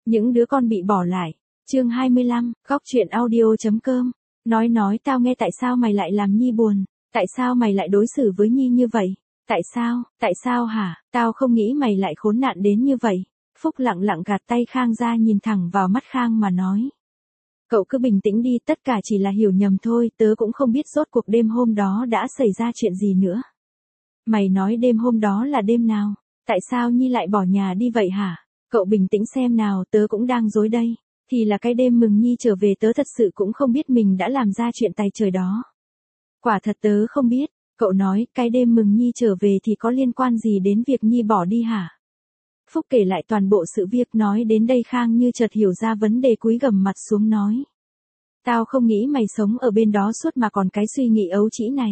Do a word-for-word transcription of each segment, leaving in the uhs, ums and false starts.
Những đứa con bị bỏ lại. Chương hai mươi lăm, góc truyện audio.com. Nói nói tao nghe tại sao mày lại làm Nhi buồn, tại sao mày lại đối xử với Nhi như vậy, tại sao, tại sao hả, tao không nghĩ mày lại khốn nạn đến như vậy. Phúc lặng lặng gạt tay Khang ra nhìn thẳng vào mắt Khang mà nói. Cậu cứ bình tĩnh đi, tất cả chỉ là hiểu nhầm thôi, tớ cũng không biết rốt cuộc đêm hôm đó đã xảy ra chuyện gì nữa. Mày nói đêm hôm đó là đêm nào, tại sao Nhi lại bỏ nhà đi vậy hả? Cậu bình tĩnh xem nào, tớ cũng đang rối đây. Thì là cái đêm mừng Nhi trở về tớ thật sự cũng không biết mình đã làm ra chuyện tày trời đó. Quả thật tớ không biết, cậu nói cái đêm mừng Nhi trở về thì có liên quan gì đến việc Nhi bỏ đi hả? Phúc kể lại toàn bộ sự việc, nói đến đây Khang như chợt hiểu ra vấn đề, cúi gằm mặt xuống nói. Tao không nghĩ mày sống ở bên đó suốt mà còn cái suy nghĩ ấu trĩ này.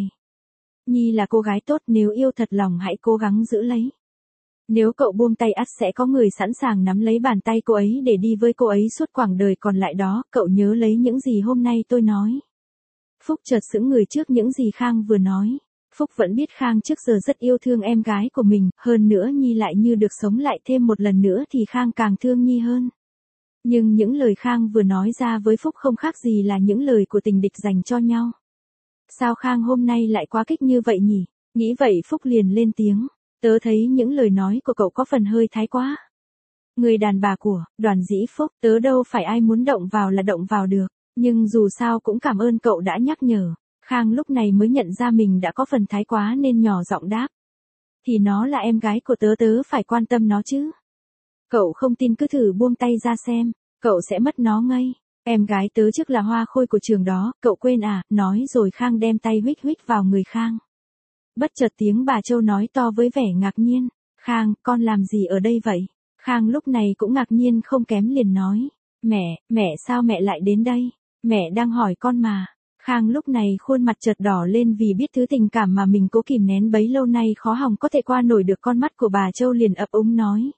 Nhi là cô gái tốt, nếu yêu thật lòng hãy cố gắng giữ lấy. Nếu cậu buông tay ắt sẽ có người sẵn sàng nắm lấy bàn tay cô ấy để đi với cô ấy suốt quãng đời còn lại đó, cậu nhớ lấy những gì hôm nay tôi nói. Phúc chợt sững người trước những gì Khang vừa nói. Phúc vẫn biết Khang trước giờ rất yêu thương em gái của mình, hơn nữa Nhi lại như được sống lại thêm một lần nữa thì Khang càng thương Nhi hơn. Nhưng những lời Khang vừa nói ra với Phúc không khác gì là những lời của tình địch dành cho nhau. Sao Khang hôm nay lại quá kích như vậy nhỉ? Nghĩ vậy Phúc liền lên tiếng. Tớ thấy những lời nói của cậu có phần hơi thái quá. Người đàn bà của, Đoàn Dĩ Phúc, tớ đâu phải ai muốn động vào là động vào được. Nhưng dù sao cũng cảm ơn cậu đã nhắc nhở. Khang lúc này mới nhận ra mình đã có phần thái quá nên nhỏ giọng đáp. Thì nó là em gái của tớ, tớ phải quan tâm nó chứ. Cậu không tin cứ thử buông tay ra xem, cậu sẽ mất nó ngay. Em gái tớ trước là hoa khôi của trường đó, cậu quên à, nói rồi Khang đem tay huých huých vào người Khang. Bất chợt tiếng bà Châu nói to với vẻ ngạc nhiên. Khang, con làm gì ở đây vậy? Khang lúc này cũng ngạc nhiên không kém liền nói. Mẹ, mẹ sao mẹ lại đến đây? Mẹ đang hỏi con mà. Khang lúc này khuôn mặt chợt đỏ lên vì biết thứ tình cảm mà mình cố kìm nén bấy lâu nay khó hòng có thể qua nổi được con mắt của bà Châu, liền ấp úng nói.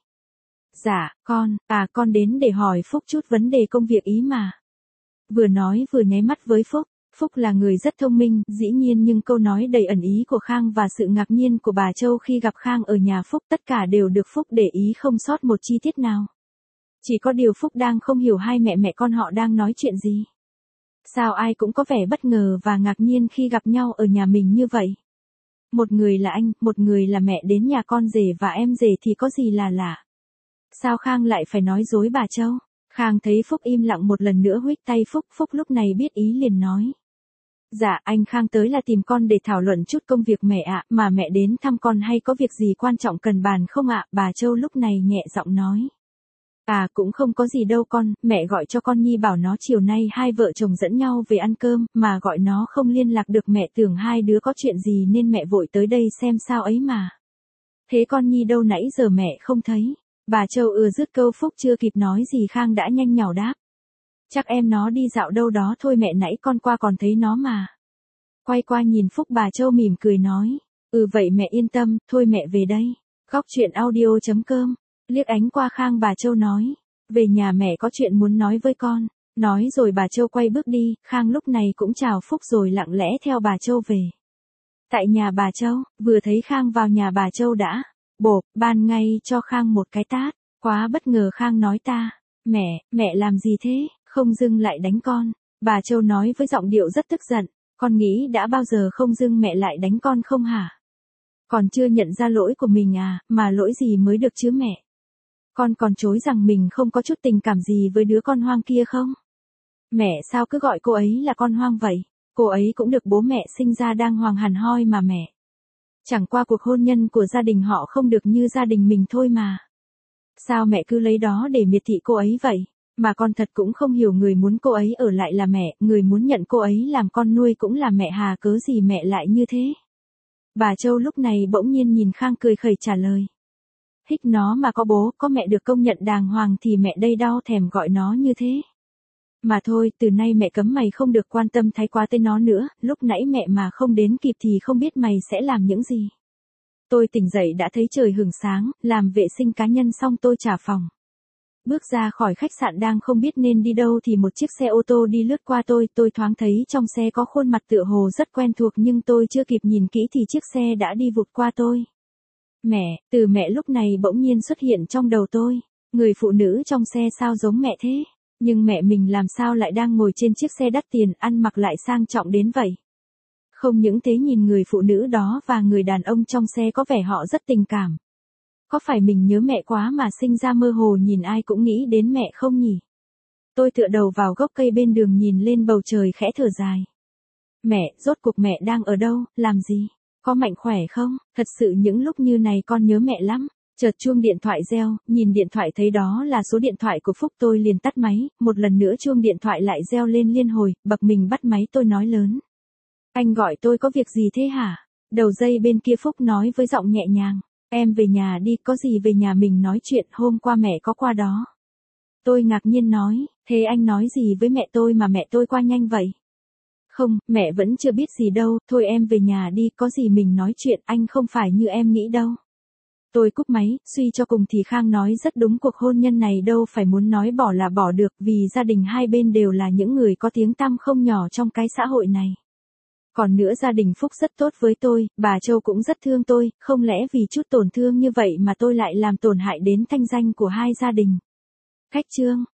Dạ, con, à con đến để hỏi Phúc chút vấn đề công việc ý mà. Vừa nói vừa nháy mắt với Phúc. Phúc là người rất thông minh, dĩ nhiên nhưng câu nói đầy ẩn ý của Khang và sự ngạc nhiên của bà Châu khi gặp Khang ở nhà Phúc tất cả đều được Phúc để ý không sót một chi tiết nào. Chỉ có điều Phúc đang không hiểu hai mẹ mẹ con họ đang nói chuyện gì. Sao ai cũng có vẻ bất ngờ và ngạc nhiên khi gặp nhau ở nhà mình như vậy. Một người là anh, một người là mẹ đến nhà con rể và em rể thì có gì là lạ. Sao Khang lại phải nói dối bà Châu? Khang thấy Phúc im lặng một lần nữa huých tay Phúc, Phúc lúc này biết ý liền nói. Dạ, anh Khang tới là tìm con để thảo luận chút công việc mẹ ạ, mà mẹ đến thăm con hay có việc gì quan trọng cần bàn không ạ? Bà Châu lúc này nhẹ giọng nói. À cũng không có gì đâu con, mẹ gọi cho con Nhi bảo nó chiều nay hai vợ chồng dẫn nhau về ăn cơm, mà gọi nó không liên lạc được, mẹ tưởng hai đứa có chuyện gì nên mẹ vội tới đây xem sao ấy mà. Thế con Nhi đâu nãy giờ mẹ không thấy? Bà Châu ưa dứt câu Phúc chưa kịp nói gì Khang đã nhanh nhảu đáp. Chắc em nó đi dạo đâu đó thôi mẹ, nãy con qua còn thấy nó mà. Quay qua nhìn Phúc bà Châu mỉm cười nói. Ừ vậy mẹ yên tâm, thôi mẹ về đây. Góc truyện audio.com. Liếc ánh qua Khang bà Châu nói. Về nhà mẹ có chuyện muốn nói với con. Nói rồi bà Châu quay bước đi, Khang lúc này cũng chào Phúc rồi lặng lẽ theo bà Châu về. Tại nhà bà Châu, vừa thấy Khang vào nhà bà Châu đã. Bộp, ban ngay cho Khang một cái tát. Quá bất ngờ Khang nói ta. Mẹ, mẹ làm gì thế, không dưng lại đánh con. Bà Châu nói với giọng điệu rất tức giận. Con nghĩ đã bao giờ không dưng mẹ lại đánh con không hả? Còn chưa nhận ra lỗi của mình à, mà lỗi gì mới được chứ mẹ? Con còn chối rằng mình không có chút tình cảm gì với đứa con hoang kia không? Mẹ sao cứ gọi cô ấy là con hoang vậy? Cô ấy cũng được bố mẹ sinh ra đang hoàng hẳn hoi mà mẹ. Chẳng qua cuộc hôn nhân của gia đình họ không được như gia đình mình thôi mà. Sao mẹ cứ lấy đó để miệt thị cô ấy vậy? Mà con thật cũng không hiểu, người muốn cô ấy ở lại là mẹ, người muốn nhận cô ấy làm con nuôi cũng là mẹ, hà cớ gì mẹ lại như thế? Bà Châu lúc này bỗng nhiên nhìn Khang cười khẩy trả lời. Hích nó mà có bố, có mẹ được công nhận đàng hoàng thì mẹ đây đau thèm gọi nó như thế. Mà thôi, từ nay mẹ cấm mày không được quan tâm thái quá tới nó nữa, lúc nãy mẹ mà không đến kịp thì không biết mày sẽ làm những gì. Tôi tỉnh dậy đã thấy trời hửng sáng, làm vệ sinh cá nhân xong tôi trả phòng. Bước ra khỏi khách sạn đang không biết nên đi đâu thì một chiếc xe ô tô đi lướt qua tôi, tôi thoáng thấy trong xe có khuôn mặt tựa hồ rất quen thuộc nhưng tôi chưa kịp nhìn kỹ thì chiếc xe đã đi vụt qua tôi. Mẹ, từ mẹ lúc này bỗng nhiên xuất hiện trong đầu tôi. Người phụ nữ trong xe sao giống mẹ thế? Nhưng mẹ mình làm sao lại đang ngồi trên chiếc xe đắt tiền, ăn mặc lại sang trọng đến vậy? Không những thế, nhìn người phụ nữ đó và người đàn ông trong xe có vẻ họ rất tình cảm. Có phải mình nhớ mẹ quá mà sinh ra mơ hồ nhìn ai cũng nghĩ đến mẹ không nhỉ? Tôi tựa đầu vào gốc cây bên đường nhìn lên bầu trời khẽ thở dài. Mẹ, rốt cuộc mẹ đang ở đâu, làm gì? Có mạnh khỏe không? Thật sự những lúc như này con nhớ mẹ lắm. Chợt chuông điện thoại reo, nhìn điện thoại thấy đó là số điện thoại của Phúc, tôi liền tắt máy, một lần nữa chuông điện thoại lại reo lên liên hồi, bập mình bắt máy, tôi nói lớn. Anh gọi tôi có việc gì thế hả? Đầu dây bên kia Phúc nói với giọng nhẹ nhàng. Em về nhà đi, có gì về nhà mình nói chuyện, hôm qua mẹ có qua đó. Tôi ngạc nhiên nói, thế anh nói gì với mẹ tôi mà mẹ tôi qua nhanh vậy? Không, mẹ vẫn chưa biết gì đâu, thôi em về nhà đi, có gì mình nói chuyện, anh không phải như em nghĩ đâu. Tôi cúp máy, suy cho cùng thì Khang nói rất đúng, cuộc hôn nhân này đâu phải muốn nói bỏ là bỏ được, vì gia đình hai bên đều là những người có tiếng tăm không nhỏ trong cái xã hội này. Còn nữa, gia đình Phúc rất tốt với tôi, bà Châu cũng rất thương tôi, không lẽ vì chút tổn thương như vậy mà tôi lại làm tổn hại đến thanh danh của hai gia đình. Khách chương.